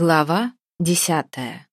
Глава 10.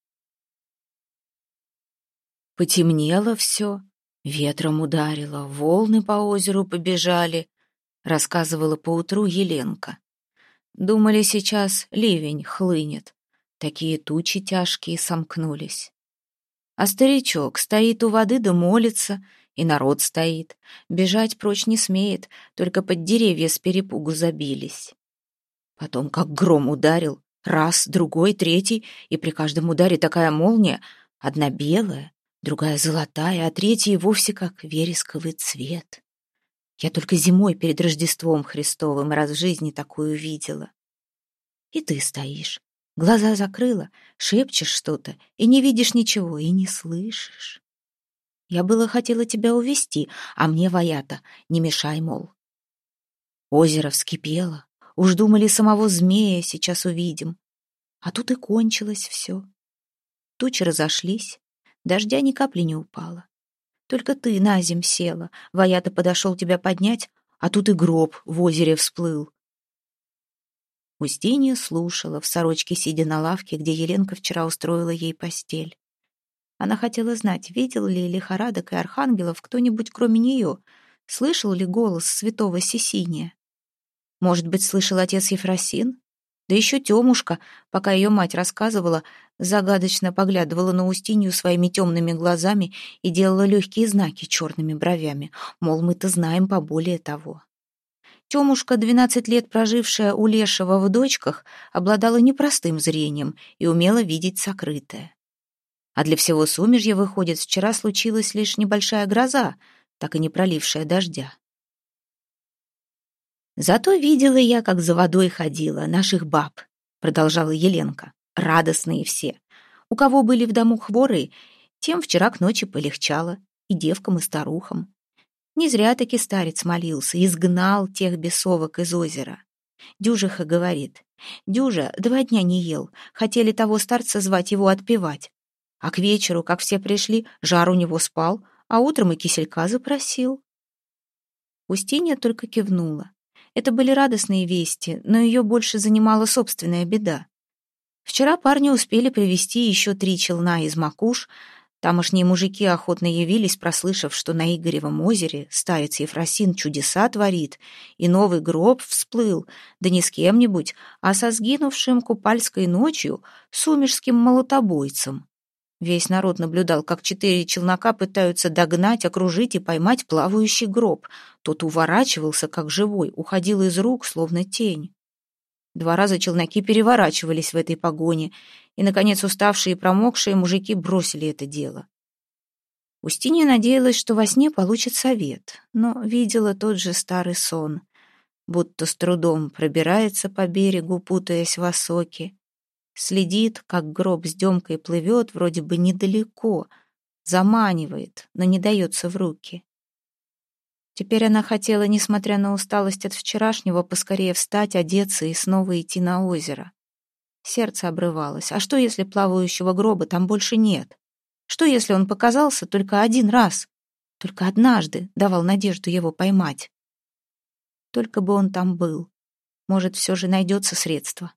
Потемнело все, ветром ударило, волны по озеру побежали, рассказывала поутру Еленка. Думали, сейчас ливень хлынет. Такие тучи тяжкие сомкнулись. А старичок стоит у воды да молится, и народ стоит. Бежать прочь не смеет, только под деревья с перепугу забились. Потом как гром ударил, раз, другой, третий, и при каждом ударе такая молния, одна белая, другая золотая, а третья и вовсе как вересковый цвет. Я только зимой перед Рождеством Христовым раз в жизни такую видела. И ты стоишь, глаза закрыла, шепчешь что-то, и не видишь ничего, и не слышишь. Я было хотела тебя увести, а мне воята, не мешай, мол. Озеро вскипело, уж думали, самого змея сейчас увидим. А тут и кончилось все. Тучи разошлись, дождя ни капли не упало. Только ты на земь села, воята подошел тебя поднять, а тут и гроб в озере всплыл. Устинья слушала, в сорочке сидя на лавке, где Еленка вчера устроила ей постель. Она хотела знать, видел ли лихорадок и архангелов кто-нибудь кроме нее, слышал ли голос святого Сесиния. Может быть, слышал отец Ефросин? Да еще Темушка, пока ее мать рассказывала, загадочно поглядывала на Устинью своими темными глазами и делала легкие знаки черными бровями, мол, мы-то знаем поболее того. Темушка, 12 лет прожившая у Лешего в дочках, обладала непростым зрением и умела видеть сокрытое. А для всего Сумежья, выходит, вчера случилась лишь небольшая гроза, так и не пролившая дождя. «Зато видела я, как за водой ходила, наших баб», — продолжала Еленка, радостные все. У кого были в дому хворые, тем вчера к ночи полегчало, и девкам, и старухам. Не зря-таки старец молился, изгнал тех бесовок из озера. Дюжиха говорит: «Дюжа 2 дня не ел, хотели того старца звать его отпевать. А к вечеру, как все пришли, жар у него спал, а утром и киселька запросил». Устинья только кивнула. Это были радостные вести, но ее больше занимала собственная беда. Вчера парни успели привезти еще 3 челна из Макуш. Тамошние мужики охотно явились, прослышав, что на Игоревом озере старец Ефросин чудеса творит, и новый гроб всплыл, да не с кем-нибудь, а со сгинувшим купальской ночью сумерским молотобойцем. Весь народ наблюдал, как 4 челнока пытаются догнать, окружить и поймать плавающий гроб. Тот уворачивался, как живой, уходил из рук, словно тень. 2 раза челноки переворачивались в этой погоне, и, наконец, уставшие и промокшие мужики бросили это дело. Устинья надеялась, что во сне получит совет, но видела тот же старый сон, будто с трудом пробирается по берегу, путаясь в осоке, следит, как гроб с Демкой плывет вроде бы недалеко, заманивает, но не дается в руки. Теперь она хотела, несмотря на усталость от вчерашнего, поскорее встать, одеться и снова идти на озеро. Сердце обрывалось. А что, если плавающего гроба там больше нет? Что, если он показался только один раз? Только однажды давал надежду его поймать. Только бы он там был. Может, все же найдется средство.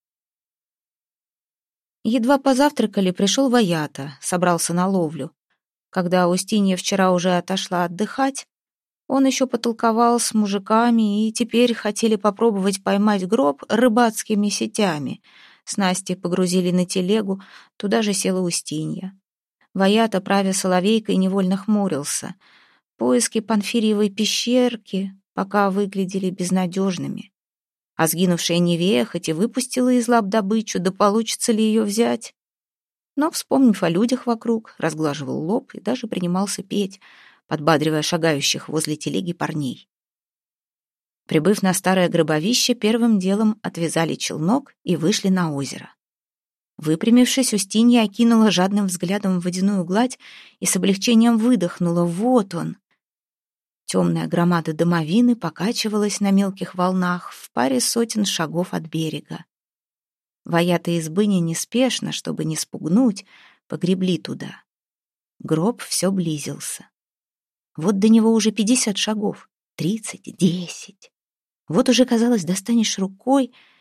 Едва позавтракали, пришел воята, собрался на ловлю. Когда Устинья вчера уже отошла отдыхать, он еще потолковал с мужиками, и теперь хотели попробовать поймать гроб рыбацкими сетями. Снасти погрузили на телегу, туда же села Устинья. Воята, правя соловейкой, невольно хмурился. Поиски Панфирьевой пещерки пока выглядели безнадежными. А сгинувшая Невея хоть и выпустила из лап добычу, да получится ли ее взять? Но, вспомнив о людях вокруг, разглаживал лоб и даже принимался петь, подбадривая шагающих возле телеги парней. Прибыв на старое гробовище, первым делом отвязали челнок и вышли на озеро. Выпрямившись, Устинья окинула жадным взглядом водяную гладь и с облегчением выдохнула: вот он! Темная громада домовины покачивалась на мелких волнах в паре сотен шагов от берега. Воята из быни неспешно, чтобы не спугнуть, погребли туда. Гроб все близился. Вот до него уже 50 шагов, 30, 10. Вот уже, казалось, достанешь рукой,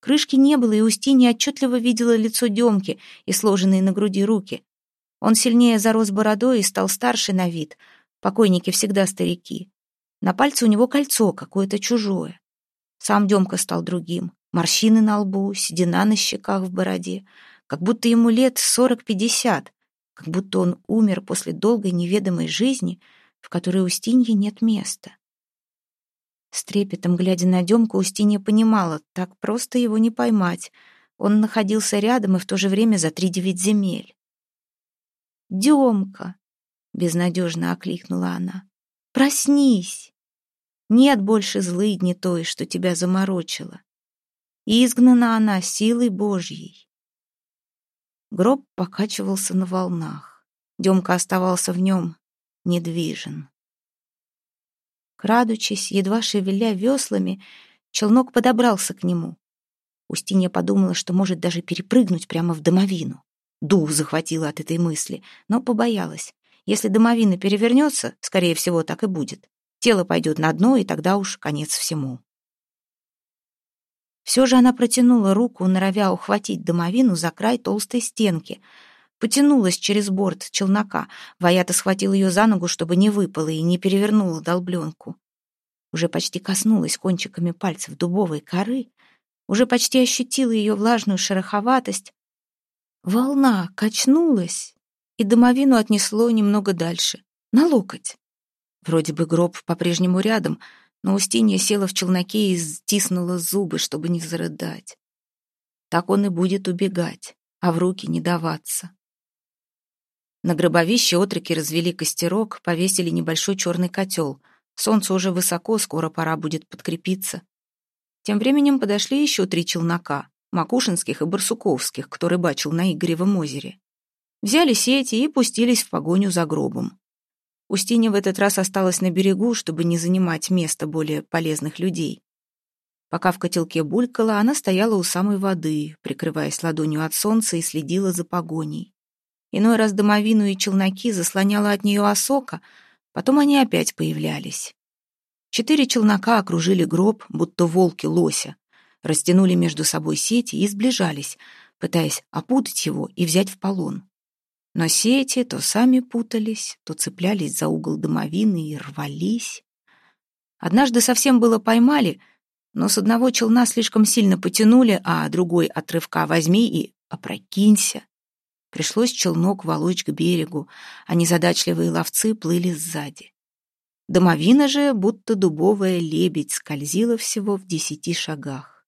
Крышки не было, и Устинья отчетливо видела лицо Демки и сложенные на груди руки. Он сильнее зарос бородой и стал старше на вид. Покойники всегда старики. На пальце у него кольцо, какое-то чужое. Сам Демка стал другим. Морщины на лбу, седина на щеках в бороде. Как будто ему лет 40-50. Как будто он умер после долгой неведомой жизни, в которой Устинье нет места. С трепетом, глядя на Демку, Устинья понимала, так просто его не поймать. Он находился рядом и в то же время за 3-9 земель. «Демка!» — безнадежно окликнула она. «Проснись! Нет больше злыдни той, что тебя заморочила. Изгнана она силой Божьей». Гроб покачивался на волнах. Демка оставался в нем недвижен. Крадучись, едва шевеля веслами, челнок подобрался к нему. Устинья подумала, что может даже перепрыгнуть прямо в домовину. Дух захватило от этой мысли, но побоялась. Если домовина перевернется, скорее всего, так и будет. Тело пойдет на дно, и тогда уж конец всему. Все же она протянула руку, норовя ухватить домовину за край толстой стенки. Потянулась через борт челнока. Ваята схватил ее за ногу, чтобы не выпала и не перевернула долбленку. Уже почти коснулась кончиками пальцев дубовой коры, уже почти ощутила ее влажную шероховатость. Волна качнулась, и домовину отнесло немного дальше, на локоть. Вроде бы гроб по-прежнему рядом, но Устинья села в челноке и стиснула зубы, чтобы не зарыдать. Так он и будет убегать, а в руки не даваться. На гробовище отроки развели костерок, повесили небольшой черный котел. Солнце уже высоко, скоро пора будет подкрепиться. Тем временем подошли еще 3 челнока, макушинских и барсуковских, кто рыбачил на Игоревом озере. Взяли сети и пустились в погоню за гробом. Устинья в этот раз осталась на берегу, чтобы не занимать место более полезных людей. Пока в котелке булькало, она стояла у самой воды, прикрываясь ладонью от солнца, и следила за погоней. Иной раз домовину и челноки заслоняла от нее осока, потом они опять появлялись. 4 челнока окружили гроб, будто волки лося, растянули между собой сети и сближались, пытаясь опутать его и взять в полон. Но сети то сами путались, то цеплялись за угол домовины и рвались. Однажды совсем было поймали, но с одного челна слишком сильно потянули, а другой от рывка возьми и опрокинься. Пришлось челнок волочь к берегу, а незадачливые ловцы плыли сзади. Домовина же, будто дубовая лебедь, скользила всего в 10 шагах.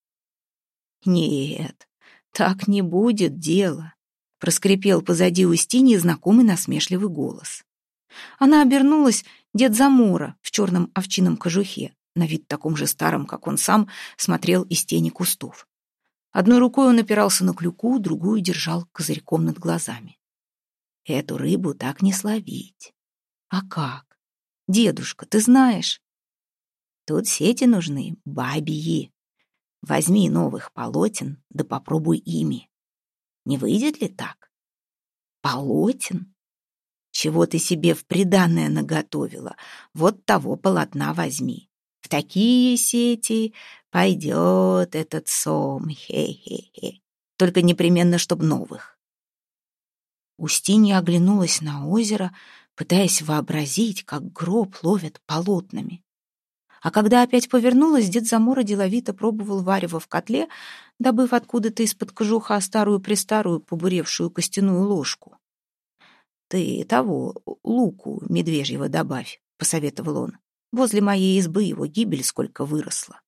«Нет, так не будет дело», — проскрипел позади Устиньи знакомый насмешливый голос. Она обернулась, дед Замора в черном овчинном кожухе, на вид таком же старом, как он сам, смотрел из тени кустов. Одной рукой он опирался на клюку, другую держал козырьком над глазами. «Эту рыбу так не словить». «А как? Дедушка, ты знаешь?» «Тут сети нужны, бабьи. Возьми новых полотен, да попробуй ими. Не выйдет ли так?» «Полотен? Чего ты себе в приданое наготовила? Вот того полотна возьми. В такие сети пойдет этот сом, хе-хе-хе. Только непременно, чтоб новых». Устинья оглянулась на озеро, пытаясь вообразить, как гроб ловят полотнами. А когда опять повернулась, дед Замора деловито пробовал варево в котле, добыв откуда-то из-под кожуха старую-престарую побуревшую костяную ложку. «Ты того, луку медвежьего добавь», — посоветовал он. «Возле моей избы его гибель сколько выросла».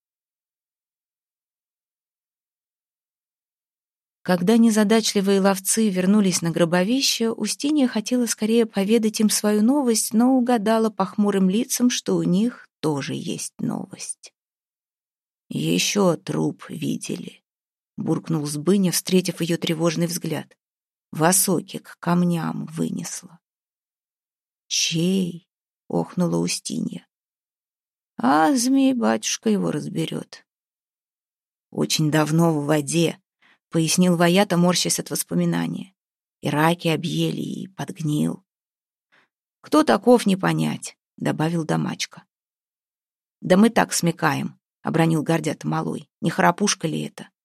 Когда незадачливые ловцы вернулись на гробовище, Устинья хотела скорее поведать им свою новость, но угадала по хмурым лицам, что у них тоже есть новость. «Еще труп видели», — буркнул Сбыня, встретив ее тревожный взгляд. В осоке к камням вынесла. «Чей?» — охнула Устинья. «А змей-батюшка его разберет». «Очень давно в воде», — пояснил Ваята, морщась от воспоминания. «И раки объели, и подгнил». «Кто таков, не понять», — добавил Домачка. «Да мы так смекаем», — обронил гордято малой. «Не храпушка ли это?»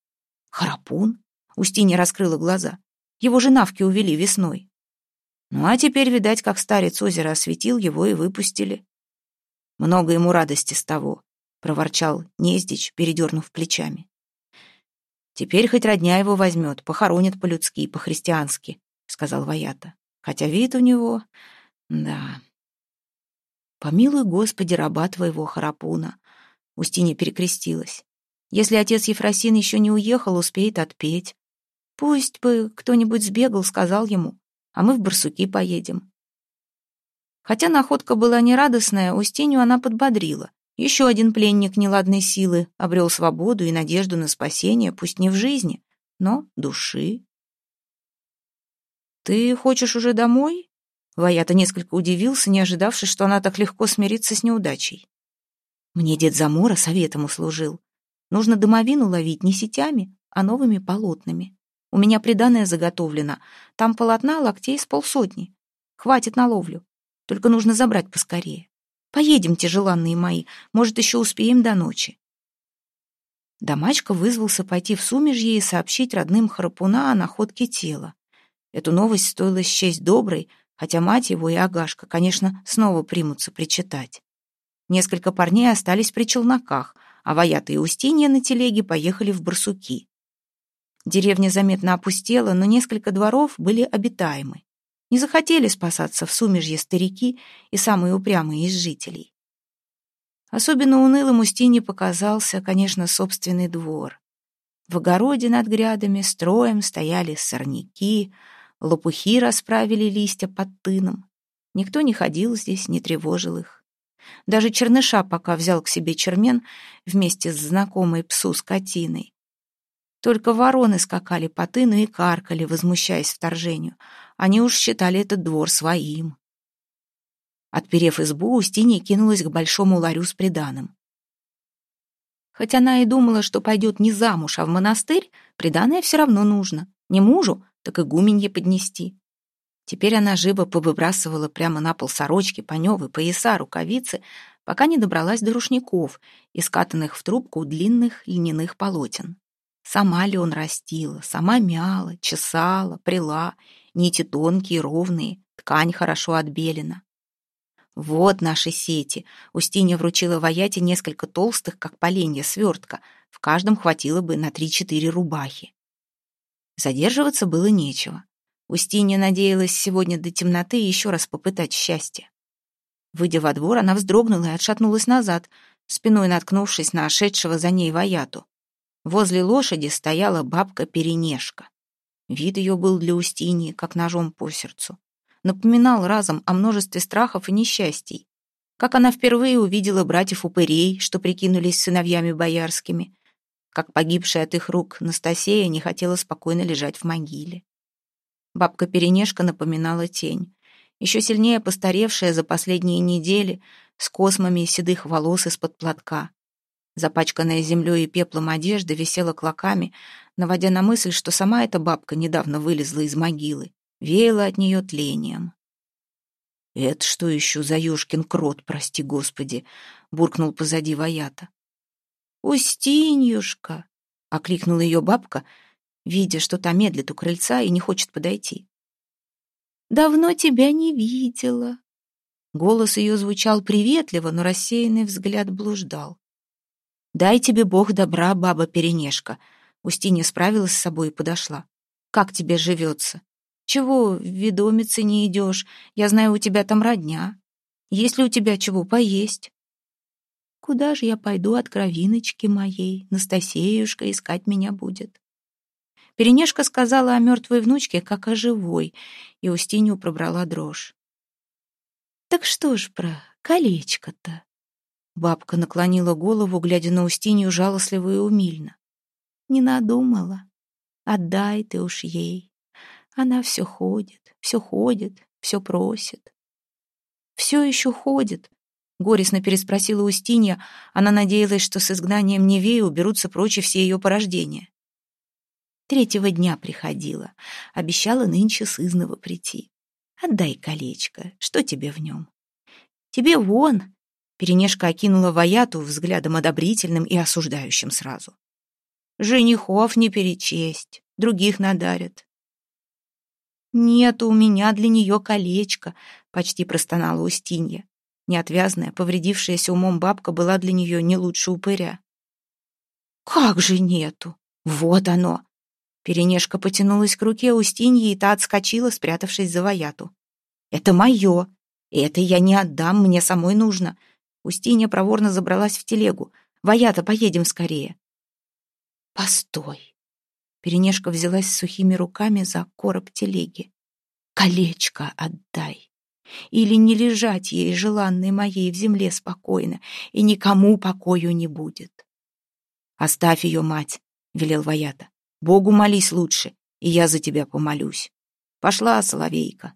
Харапун? Устинья раскрыла глаза. Его же навки увели весной. Ну а теперь, видать, как старец озера осветил, его и выпустили. Много ему радости с того, проворчал Нездич, передернув плечами. Теперь хоть родня его возьмет, похоронит по-людски, по-христиански, сказал Ваята. Хотя вид у него... Да. Помилуй, Господи, раба твоего Харапуна. Устинья перекрестилась. Если отец Ефросин еще не уехал, успеет отпеть. Пусть бы кто-нибудь сбегал, сказал ему, а мы в Барсуки поедем. Хотя находка была нерадостная, Устинью она подбодрила. Еще один пленник неладной силы обрел свободу и надежду на спасение, пусть не в жизни, но души. «Ты хочешь уже домой?» Ваята несколько удивился, не ожидавший, что она так легко смирится с неудачей. «Мне дед Замора советом услужил. Нужно домовину ловить не сетями, а новыми полотнами. У меня приданое заготовлено. Там полотна локтей с 50. Хватит на ловлю. Только нужно забрать поскорее. Поедемте, желанные мои, может, еще успеем до ночи». Домачка вызвался пойти в сумежье и сообщить родным Харапуна о находке тела. Эту новость стоило счесть доброй, хотя мать его и Агашка, конечно, снова примутся причитать. Несколько парней остались при челноках, а Ваята и Устинья на телеге поехали в Барсуки. Деревня заметно опустела, но несколько дворов были обитаемы. Не захотели спасаться в сумежье старики и самые упрямые из жителей. Особенно унылым Устинье показался, конечно, собственный двор. В огороде над грядами строем стояли сорняки, лопухи расправили листья под тыном. Никто не ходил здесь, не тревожил их. Даже черныша пока взял к себе чермен вместе с знакомой псу скотиной. Только вороны скакали по тыну и каркали, возмущаясь вторжению. Они уж считали этот двор своим. Отперев избу, Устинья кинулась к большому ларю с приданым. Хоть она и думала, что пойдет не замуж, а в монастырь, приданое все равно нужно. Не мужу, так игуменье поднести. Теперь она живо повыбрасывала прямо на пол сорочки, паневы, пояса, рукавицы, пока не добралась до рушников, искатанных в трубку длинных льняных полотен. Сама лен растила, сама мяла, чесала, пряла, нити тонкие, ровные, ткань хорошо отбелена. Вот наши сети. Устинья вручила Ваяте несколько толстых, как поленья, свертка. В каждом хватило бы на 3-4 рубахи. Задерживаться было нечего. Устинья надеялась сегодня до темноты еще раз попытать счастье. Выйдя во двор, она вздрогнула и отшатнулась назад, спиной наткнувшись на ошедшего за ней Ваяту. Возле лошади стояла бабка-перенешка. Вид ее был для Устиньи, как ножом по сердцу. Напоминал разом о множестве страхов и несчастий. Как она впервые увидела братьев-упырей, что прикинулись сыновьями боярскими. Как погибшая от их рук Настасея не хотела спокойно лежать в могиле. Бабка-перенешка напоминала тень. Еще сильнее постаревшая за последние недели, с космами седых волос из-под платка. Запачканная землей и пеплом одежда висела клоками, наводя на мысль, что сама эта бабка недавно вылезла из могилы. Веяло от нее тлением. «Это что еще за ёшкин крот, прости господи?» — буркнул позади Ваята. «Устиньюшка!» — окликнула ее бабка, видя, что та медлит у крыльца и не хочет подойти. «Давно тебя не видела». Голос ее звучал приветливо, но рассеянный взгляд блуждал. «Дай тебе Бог добра, баба-перенешка». Устинья справилась с собой и подошла. «Как тебе живется? Чего в ведомице не идешь? Я знаю, у тебя там родня. Есть ли у тебя чего поесть?» «Куда же я пойду от кровиночки моей? Настасеюшка искать меня будет». Перенешка сказала о мертвой внучке, как о живой, и Устинью пробрала дрожь. «Так что ж про колечко-то?» Бабка наклонила голову, глядя на Устинью жалостливо и умильно. «Не надумала. Отдай ты уж ей. Она все ходит, все просит». «Все еще ходит?» — горестно переспросила Устинья. Она надеялась, что с изгнанием Невеи уберутся прочь все ее порождения. 3-го дня приходила. Обещала нынче сызнова прийти. Отдай колечко. Что тебе в нем? Тебе вон. Перенешка окинула Ваяту взглядом одобрительным и осуждающим сразу. Женихов не перечесть, других надарят. «Нет у меня для нее колечка», — почти простонала Устинья. Неотвязная, повредившаяся умом бабка была для нее не лучше упыря. «Как же нету? Вот оно!» Перенешка потянулась к руке Устиньи, и та отскочила, спрятавшись за Ваяту. «Это мое! Это я не отдам, мне самой нужно!» Устинья проворно забралась в телегу. «Ваята, поедем скорее!» «Постой!» Перенешка взялась сухими руками за короб телеги. «Колечко отдай! Или не лежать ей, желанной моей, в земле спокойно, и никому покою не будет!» «Оставь ее, мать!» — велел Ваята. «Богу молись лучше, и я за тебя помолюсь. Пошла, соловейка!»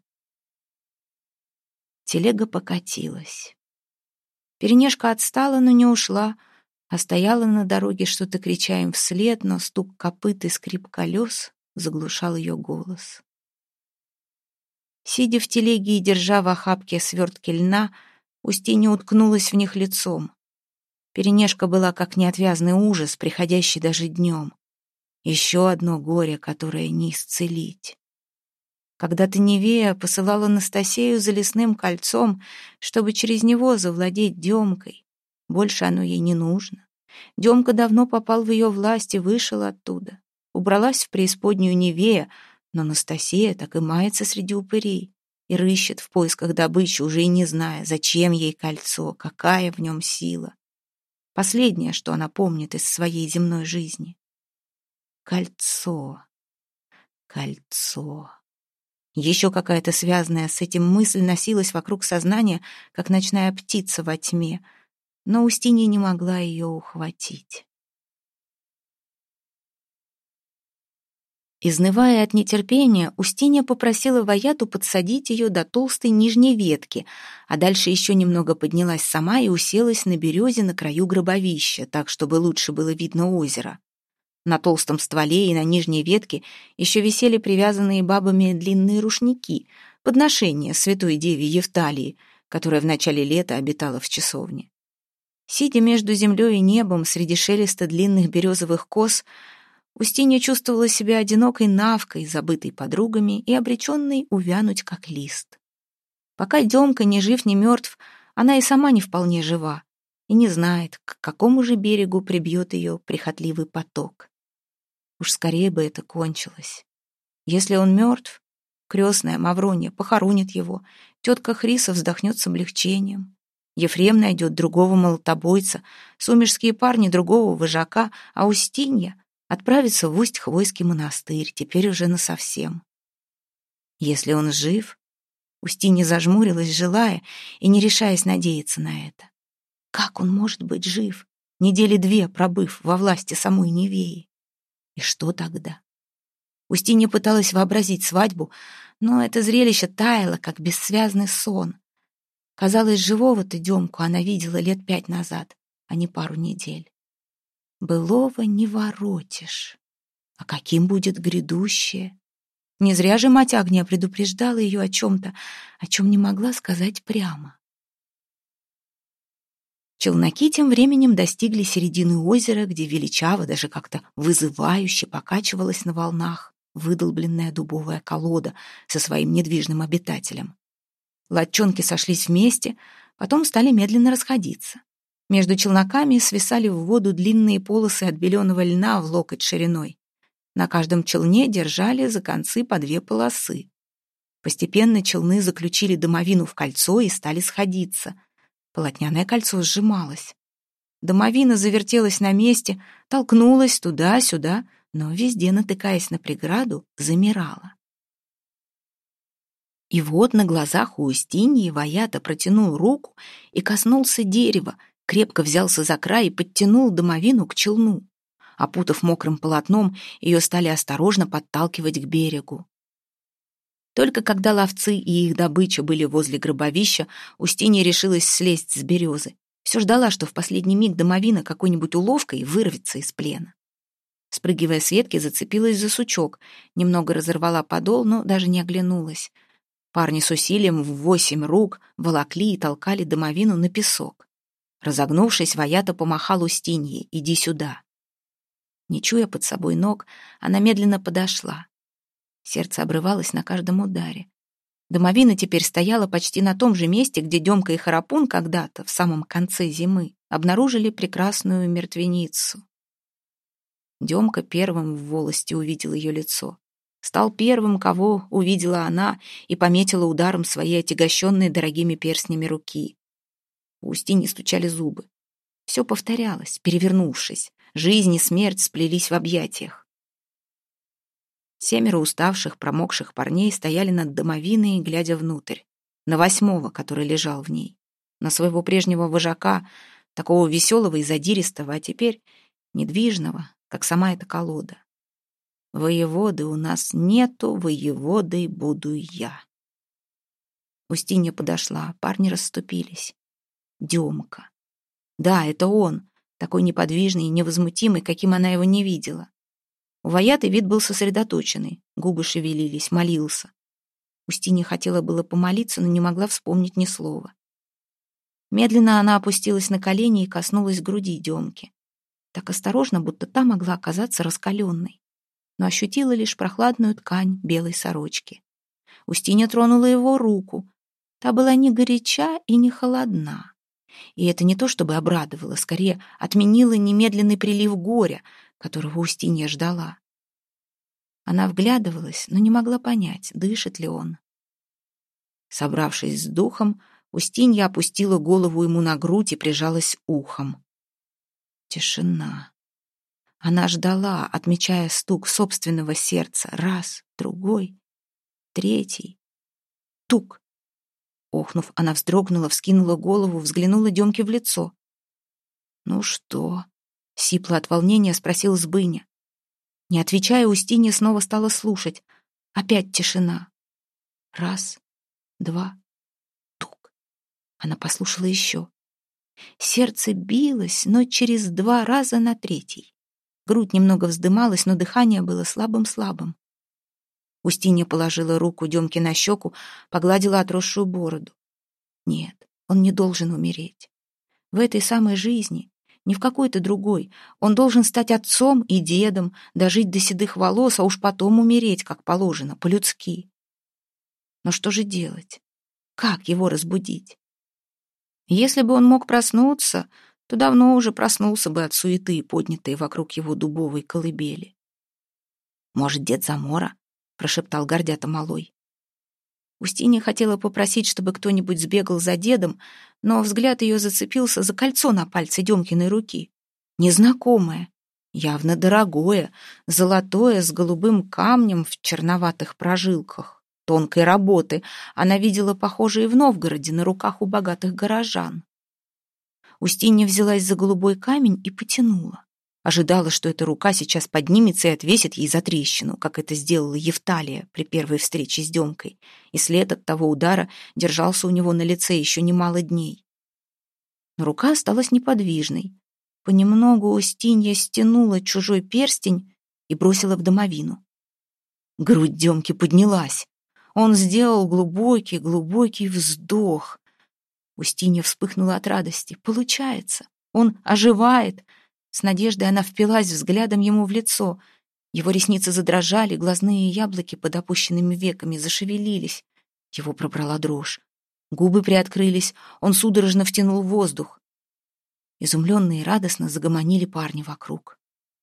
Телега покатилась. Перенешка отстала, но не ушла, а стояла на дороге, что-то крича им вслед, но стук копыт и скрип колес заглушал ее голос. Сидя в телеге и держа в охапке свертки льна, Устинья уткнулась в них лицом. Перенешка была как неотвязный ужас, приходящий даже днем. Еще одно горе, которое не исцелить. Когда-то Невея посылала Анастасею за лесным кольцом, чтобы через него завладеть Демкой. Больше оно ей не нужно. Демка давно попал в ее власть и вышел оттуда. Убралась в преисподнюю Невея, но Анастасия так и мается среди упырей и рыщет в поисках добычи, уже и не зная, зачем ей кольцо, какая в нем сила. Последнее, что она помнит из своей земной жизни. Кольцо. Кольцо. Еще какая-то связанная с этим мысль носилась вокруг сознания, как ночная птица во тьме, но Устинья не могла ее ухватить. Изнывая от нетерпения, Устинья попросила Ваяту подсадить ее до толстой нижней ветки, а дальше еще немного поднялась сама и уселась на березе на краю гробовища, так, чтобы лучше было видно озеро. На толстом стволе и на нижней ветке еще висели привязанные бабами длинные рушники, подношения святой деве Евталии, которая в начале лета обитала в часовне. Сидя между землей и небом среди шелеста длинных березовых кос, Устинья чувствовала себя одинокой навкой, забытой подругами и обреченной увянуть, как лист. Пока Демка ни жив, ни мертв, она и сама не вполне жива и не знает, к какому же берегу прибьет ее прихотливый поток. Уж скорее бы это кончилось. Если он мертв, крестная Маврония похоронит его, тетка Хриса вздохнет с облегчением. Ефрем найдет другого молотобойца, сумерские парни другого вожака, а Устинья отправится в Усть-Хвойский монастырь, теперь уже насовсем. Если он жив, Устинья зажмурилась, желая и не решаясь надеяться на это. Как он может быть жив, недели 2 пробыв во власти самой Невеи? И что тогда? Устинья пыталась вообразить свадьбу, но это зрелище таяло, как бессвязный сон. Казалось, живого-то Демку она видела лет 5 назад, а не пару недель. Былого не воротишь. А каким будет грядущее? Не зря же мать Агния предупреждала ее о чем-то, о чем не могла сказать прямо. Челноки тем временем достигли середины озера, где величаво, даже как-то вызывающе покачивалась на волнах выдолбленная дубовая колода со своим недвижным обитателем. Лодчонки сошлись вместе, потом стали медленно расходиться. Между челноками свисали в воду длинные полосы от беленого льна в локоть шириной. На каждом челне держали за концы по 2 полосы. Постепенно челны заключили домовину в кольцо и стали сходиться. Полотняное кольцо сжималось. Домовина завертелась на месте, толкнулась туда-сюда, но везде, натыкаясь на преграду, замирала. И вот на глазах у Устиньи Ваята протянул руку и коснулся дерева, крепко взялся за край и подтянул домовину к челну. Опутав мокрым полотном, ее стали осторожно подталкивать к берегу. Только когда ловцы и их добыча были возле гробовища, Устинья решилась слезть с березы. Все ждала, что в последний миг домовина какой-нибудь уловкой вырвется из плена. Спрыгивая с ветки, зацепилась за сучок, немного разорвала подол, но даже не оглянулась. Парни с усилием в 8 рук волокли и толкали домовину на песок. Разогнувшись, Ваята помахал Устинье: «Иди сюда». Не чуя под собой ног, она медленно подошла. Сердце обрывалось на каждом ударе. Домовина теперь стояла почти на том же месте, где Демка и Харапун когда-то, в самом конце зимы, обнаружили прекрасную мертвеницу. Демка первым в волости увидел ее лицо. Стал первым, кого увидела она, и пометила ударом своей отягощенной дорогими перстнями руки. У Устиньи стучали зубы. Все повторялось, перевернувшись. Жизнь и смерть сплелись в объятиях. 7 уставших, промокших парней стояли над домовиной, глядя внутрь, на 8-го, который лежал в ней, на своего прежнего вожака, такого веселого и задиристого, а теперь недвижного, как сама эта колода. «Воеводы у нас нету, воеводой буду я». Устинья подошла, парни расступились. Демка. Да, это он, такой неподвижный и невозмутимый, каким она его не видела. У Ваяты вид был сосредоточенный, губы шевелились, молился. Устинья хотела было помолиться, но не могла вспомнить ни слова. Медленно она опустилась на колени и коснулась груди Демки. Так осторожно, будто та могла оказаться раскаленной, но ощутила лишь прохладную ткань белой сорочки. Устинья тронула его руку. Та была не горяча и не холодна. И это не то чтобы обрадовало, скорее отменило немедленный прилив горя, которого Устинья ждала. Она вглядывалась, но не могла понять, дышит ли он. Собравшись с духом, Устинья опустила голову ему на грудь и прижалась ухом. Тишина. Она ждала, отмечая стук собственного сердца. Раз, другой, третий. Тук. Охнув, она вздрогнула, вскинула голову, взглянула Демке в лицо. «Ну что?» — сипло от волнения спросил Сбыня. Не отвечая, Устинья снова стала слушать. Опять тишина. Раз, два, тук. Она послушала еще. Сердце билось, но через 2 раза на 3. Грудь немного вздымалась, но дыхание было слабым-слабым. Устинья положила руку Демке на щеку, погладила отросшую бороду. Нет, он не должен умереть. В этой самой жизни, не в какой-то другой, он должен стать отцом и дедом, дожить до седых волос, а уж потом умереть, как положено, по-людски. Но что же делать? Как его разбудить? Если бы он мог проснуться, то давно уже проснулся бы от суеты, поднятой вокруг его дубовой колыбели. «Может, дед Замора?» — прошептал гордято малой. Устинья хотела попросить, чтобы кто-нибудь сбегал за дедом, но взгляд ее зацепился за кольцо на пальце Демкиной руки. Незнакомое, явно дорогое, золотое с голубым камнем в черноватых прожилках. Тонкой работы. Она видела похожие в Новгороде на руках у богатых горожан. Устинья взялась за голубой камень и потянула. Ожидала, что эта рука сейчас поднимется и отвесит ей за трещину, как это сделала Евталия при первой встрече с Демкой, и след от того удара держался у него на лице еще немало дней. Но рука осталась неподвижной. Понемногу Устинья стянула чужой перстень и бросила в домовину. Грудь Демки поднялась. Он сделал глубокий вздох. Устинья вспыхнула от радости. Получается, он оживает. С надеждой она впилась взглядом ему в лицо. Его ресницы задрожали, глазные яблоки под опущенными веками зашевелились. Его пробрала дрожь. Губы приоткрылись, он судорожно втянул воздух. Изумленные и радостно загомонили парни вокруг.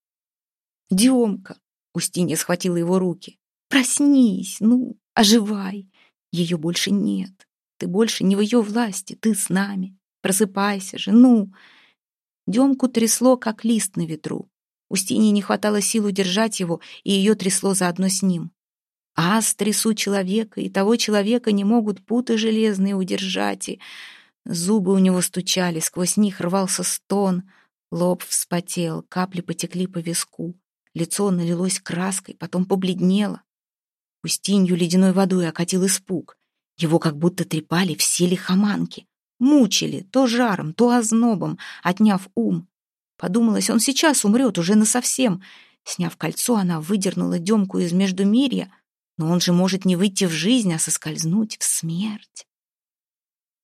«Демка!» — Устинья схватила его руки. «Проснись, ну, оживай! Ее больше нет. Ты больше не в ее власти, ты с нами. Просыпайся же, ну!» Демку трясло, как лист на ветру. Устинье не хватало сил удержать его, и ее трясло заодно с ним. Аз трясу человека, и того человека не могут путы железные удержать, и... Зубы у него стучали, сквозь них рвался стон, лоб вспотел, капли потекли по виску, лицо налилось краской, потом побледнело. Устинью ледяной водой окатил испуг. Его как будто трепали все лихоманки. Мучили то жаром, то ознобом, отняв ум. Подумалось, он сейчас умрет уже насовсем. Сняв кольцо, она выдернула Демку из междумирья, но он же может не выйти в жизнь, а соскользнуть в смерть.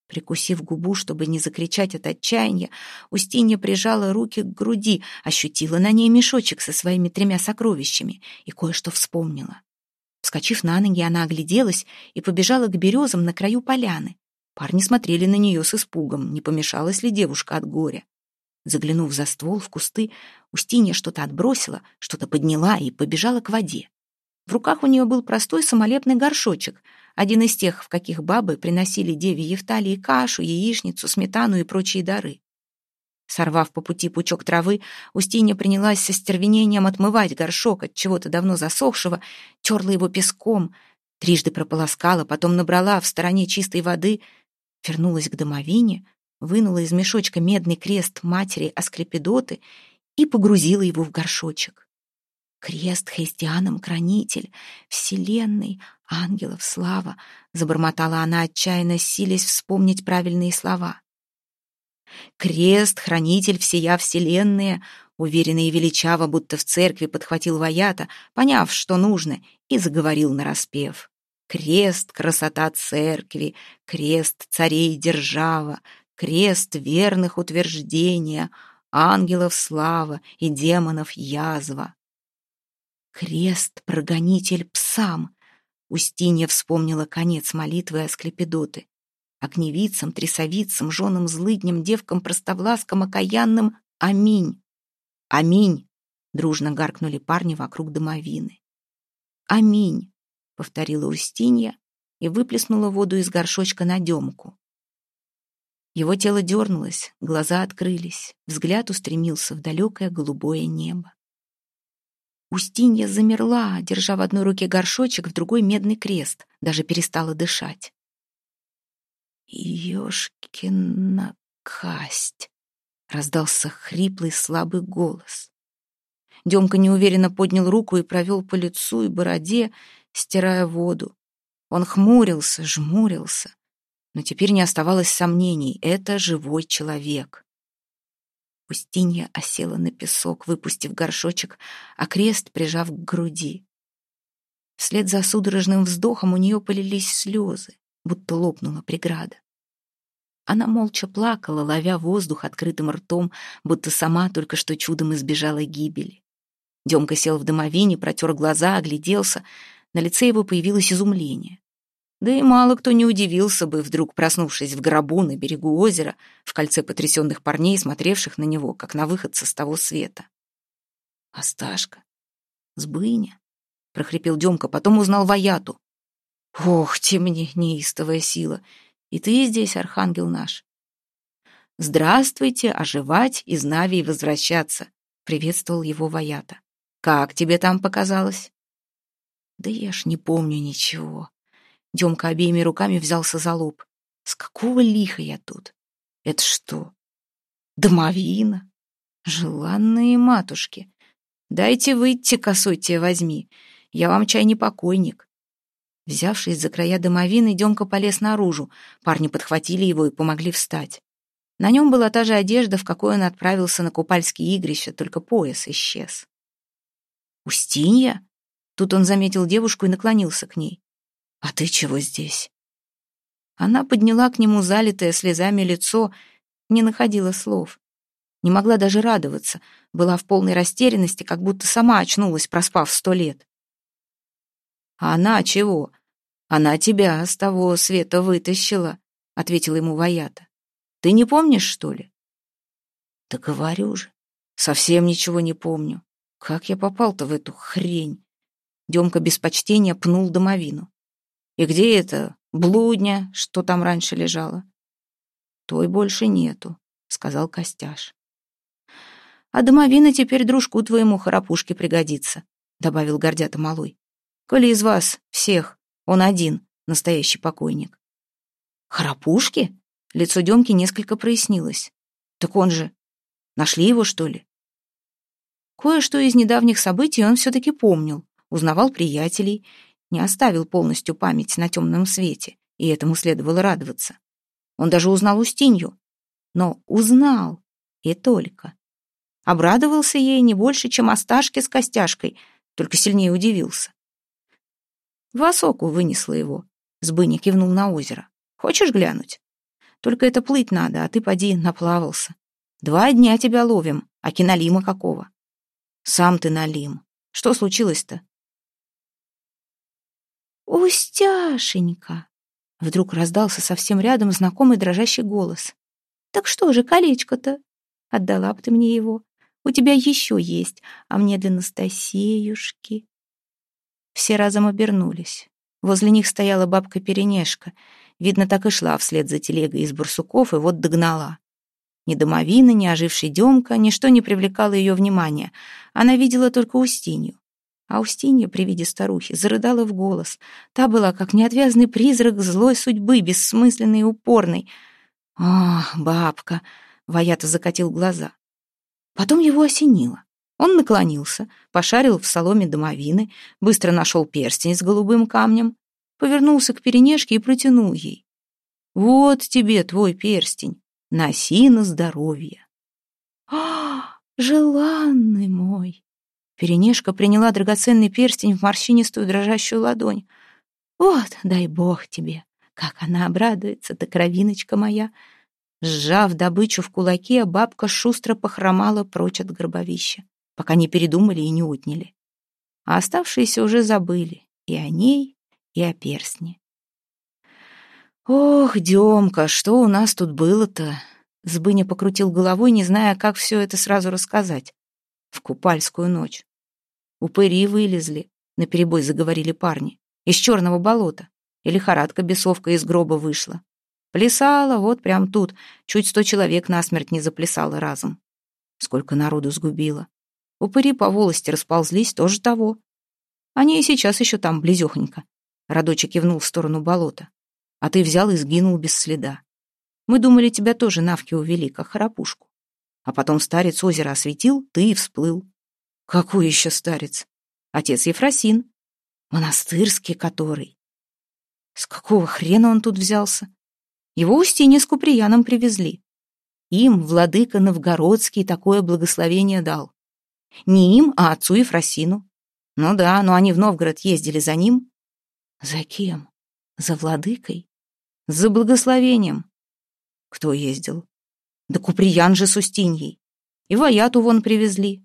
Прикусив губу, чтобы не закричать от отчаяния, Устинья прижала руки к груди, ощутила на ней мешочек со своими 3 сокровищами и кое-что вспомнила. Вскочив на ноги, она огляделась и побежала к березам на краю поляны. Парни смотрели на нее с испугом, не помешалась ли девушка от горя. Заглянув за ствол в кусты, Устинья что-то отбросила, что-то подняла и побежала к воде. В руках у нее был простой самолепный горшочек, один из тех, в каких бабы приносили деве Евталии кашу, яичницу, сметану и прочие дары. Сорвав по пути пучок травы, Устинья принялась со стервенением отмывать горшок от чего-то давно засохшего, терла его песком, трижды прополоскала, потом набрала в стороне чистой воды, вернулась к домовине, вынула из мешочка медный крест матери Асклепидоты и погрузила его в горшочек. «Крест христианам-хранитель, вселенной, ангелов слава!» — забормотала она, отчаянно силясь вспомнить правильные слова. «Крест, хранитель всея вселенная!» — уверенно и величаво, будто в церкви подхватил Ваята, поняв, что нужно, и заговорил нараспев. «Крест — красота церкви, крест — царей держава, крест верных утверждения, ангелов слава и демонов язва». «Крест — прогонитель псам!» Устинья вспомнила конец молитвы Асклепидоты. Огневицам, трясовицам, женам злыдням, девкам простовласкам, окаянным — аминь! Аминь! Дружно гаркнули парни вокруг домовины. Аминь! Повторила Устинья и выплеснула воду из горшочка на Демку. Его тело дернулось, глаза открылись, взгляд устремился в далекое голубое небо. Устинья замерла, держа в одной руке горшочек, в другой медный крест, даже перестала дышать. «Ёшкина касть!» — раздался хриплый слабый голос. Демка неуверенно поднял руку и провел по лицу и бороде, стирая воду. Он хмурился, жмурился, но теперь не оставалось сомнений — это живой человек. Устинья осела на песок, выпустив горшочек, а крест прижав к груди. Вслед за судорожным вздохом у нее полились слезы, будто лопнула преграда. Она молча плакала, ловя воздух открытым ртом, будто сама только что чудом избежала гибели. Демка сел в домовине, протер глаза, огляделся. На лице его появилось изумление. Да и мало кто не удивился бы, вдруг проснувшись в гробу на берегу озера, в кольце потрясенных парней, смотревших на него, как на выходца с того света. «Осташка? Сбыня?» — прохрипел Демка, потом узнал Ваяту. «Ох, темне, неистовая сила! И ты здесь, архангел наш!» «Здравствуйте, оживать, из Навии возвращаться!» — приветствовал его Ваята. «Как тебе там показалось?» «Да я ж не помню ничего». Демка обеими руками взялся за лоб. «С какого лиха я тут? Это что? Домовина? Желанные матушки! Дайте выйти, косой те возьми. Я вам чай не покойник». Взявшись за края домовины, Демка полез наружу. Парни подхватили его и помогли встать. На нем была та же одежда, в какой он отправился на купальские игрища, только пояс исчез. «Устинья?» Тут он заметил девушку и наклонился к ней. «А ты чего здесь?» Она подняла к нему залитое слезами лицо, не находила слов. Не могла даже радоваться, была в полной растерянности, как будто сама очнулась, проспав 100 лет. «А она чего? Она тебя с того света вытащила», — ответила ему Ваята. «Ты не помнишь, что ли?» «Да говорю же, совсем ничего не помню. Как я попал-то в эту хрень?» Демка без почтения пнул домовину. «И где это блудня, что там раньше лежала?» «Той больше нету», — сказал Костяш. «А домовина теперь дружку твоему Храпушке пригодится», — добавил гордята малой. «Коли из вас всех он один настоящий покойник». «Храпушке?» — лицо Демки несколько прояснилось. «Так он же... Нашли его, что ли?» Кое-что из недавних событий он все-таки помнил, узнавал приятелей, не оставил полностью память на темном свете, и этому следовало радоваться. Он даже узнал Устинью. Но узнал, и только. Обрадовался ей не больше, чем Осташке с Костяшкой, только сильнее удивился. «В осоку вынесла его», — Сбыня кивнул на озеро. «Хочешь глянуть?» Только это плыть надо, а ты поди наплавался. 2 дня тебя ловим, а кинолима какого? Сам ты налим. Что случилось-то? «Устяшенька!» Вдруг раздался совсем рядом знакомый дрожащий голос. «Так что же колечко-то? Отдала б ты мне его. У тебя еще есть, а мне для Настасеюшки». Все разом обернулись. Возле них стояла бабка-перенешка. Видно, так и шла вслед за телегой из барсуков, и вот догнала. Ни домовина, ни оживший Демка, ничто не привлекало ее внимания. Она видела только Устинью. А Устинья при виде старухи зарыдала в голос. Та была, как неотвязный призрак злой судьбы, бессмысленный и упорный. «Ах, бабка!» — Ваята закатил глаза. Потом его осенило. Он наклонился, пошарил в соломе домовины, быстро нашел перстень с голубым камнем, повернулся к перенешке и протянул ей. «Вот тебе твой перстень, носи на здоровье». «А, желанный мой!» Перенешка приняла драгоценный перстень в морщинистую дрожащую ладонь. «Вот, дай бог тебе, как она обрадуется-то, кровиночка моя!» Сжав добычу в кулаке, бабка шустро похромала прочь от гробовища, пока не передумали и не отняли. А оставшиеся уже забыли и о ней, и о перстне. «Ох, Демка, что у нас тут было-то?» Збыня покрутил головой, не зная, как все это сразу рассказать. В купальскую ночь. Упыри вылезли, наперебой заговорили парни, из черного болота, и лихорадка-бесовка из гроба вышла. Плясала вот прям тут, чуть 100 человек насмерть не заплясало разом. Сколько народу сгубило. Упыри по волости расползлись, тоже того. Они и сейчас еще там, близехонько. Радочек кивнул в сторону болота. А ты взял и сгинул без следа. Мы думали, тебя тоже навки увели, как храпушку. А потом старец озеро осветил, ты и всплыл. Какой еще старец? Отец Ефросин. Монастырский который. С какого хрена он тут взялся? Его Устинье с Куприяном привезли. Им владыка Новгородский такое благословение дал. Не им, а отцу Ефросину. Ну да, но они в Новгород ездили за ним. За кем? За владыкой? За благословением. Кто ездил? Да Куприян же с Устиньей. И Ваяту вон привезли.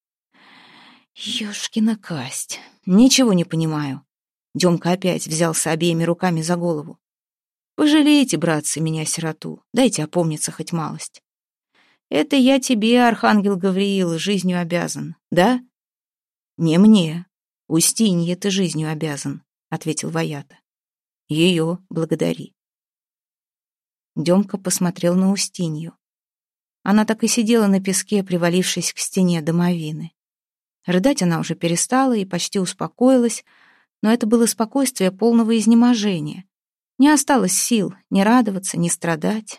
Ёшкина касть. Ничего не понимаю. Демка опять взялся обеими руками за голову. Пожалейте, братцы, меня, сироту. Дайте опомниться хоть малость. Это я тебе, архангел Гавриил, жизнью обязан, да? Не мне. Устинье ты жизнью обязан, ответил Ваята. Ее благодари. Демка посмотрел на Устинью. Она так и сидела на песке, привалившись к стене домовины. Рыдать она уже перестала и почти успокоилась, но это было спокойствие полного изнеможения. Не осталось сил ни радоваться, ни страдать.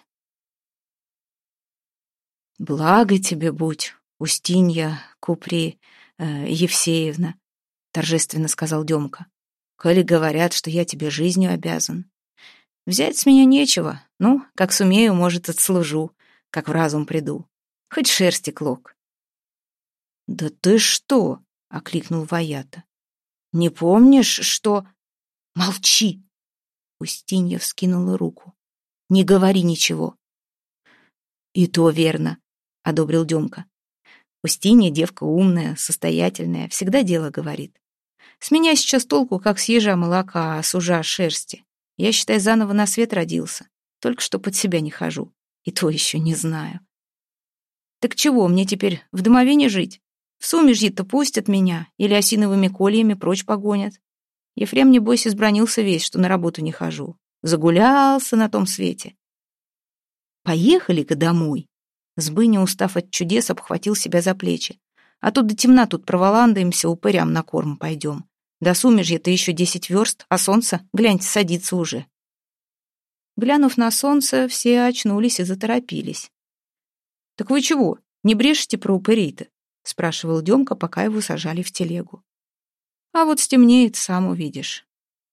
«Благо тебе будь, Устинья Евсеевна», — торжественно сказал Демка. «Коли говорят, что я тебе жизнью обязан. Взять с меня нечего, ну, как сумею, может, отслужу, как в разум приду. Хоть шерсти клок». «Да ты что?» — окликнул Ваята. «Не помнишь, что...» «Молчи!» Устинья вскинула руку. «Не говори ничего». «И то верно», — одобрил Демка. «Устинья девка умная, состоятельная, всегда дело говорит. С меня сейчас толку, как с ежа молока, а с ужа шерсти. Я, считай, заново на свет родился, только что под себя не хожу, и то еще не знаю. Так чего, мне теперь в домовине жить? В сумежье-то пустят меня или осиновыми кольями прочь погонят. Ефрем, небось, избранился весь, что на работу не хожу. Загулялся на том свете. Поехали-ка домой». Збыня, устав от чудес, обхватил себя за плечи. «А то до темна тут проволандаемся, упырям на корм пойдем. До сумежья-то еще 10 верст, а солнце, гляньте, садится уже». Глянув на солнце, все очнулись и заторопились. «Так вы чего, не брешете про упырей-то?» — спрашивал Демка, пока его сажали в телегу. «А вот стемнеет, сам увидишь».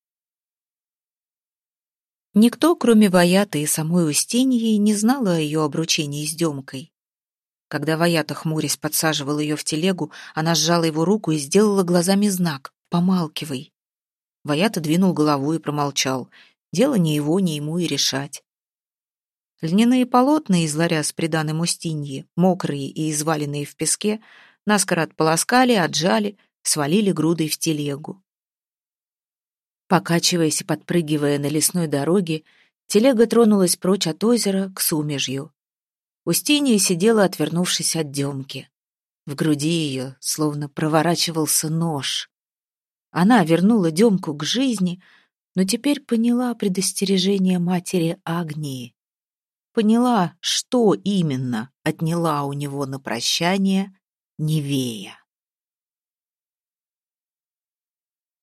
Никто, кроме Ваяты и самой Устиньи, не знал о ее обручении с Демкой. Когда Ваята, хмурясь, подсаживал ее в телегу, она сжала его руку и сделала глазами знак «Помалкивай». Ваята двинул головой и промолчал. Дело не его, не ему и решать. Льняные полотна из ларя с приданым Устиньи, мокрые и изваленные в песке, наскоро отполоскали, отжали, свалили грудой в телегу. Покачиваясь и подпрыгивая на лесной дороге, телега тронулась прочь от озера к Сумежью. Устинья сидела, отвернувшись от Демки. В груди ее словно проворачивался нож. Она вернула Демку к жизни, но теперь поняла предостережение матери Агнии. Поняла, что именно отняла у него на прощание Невея.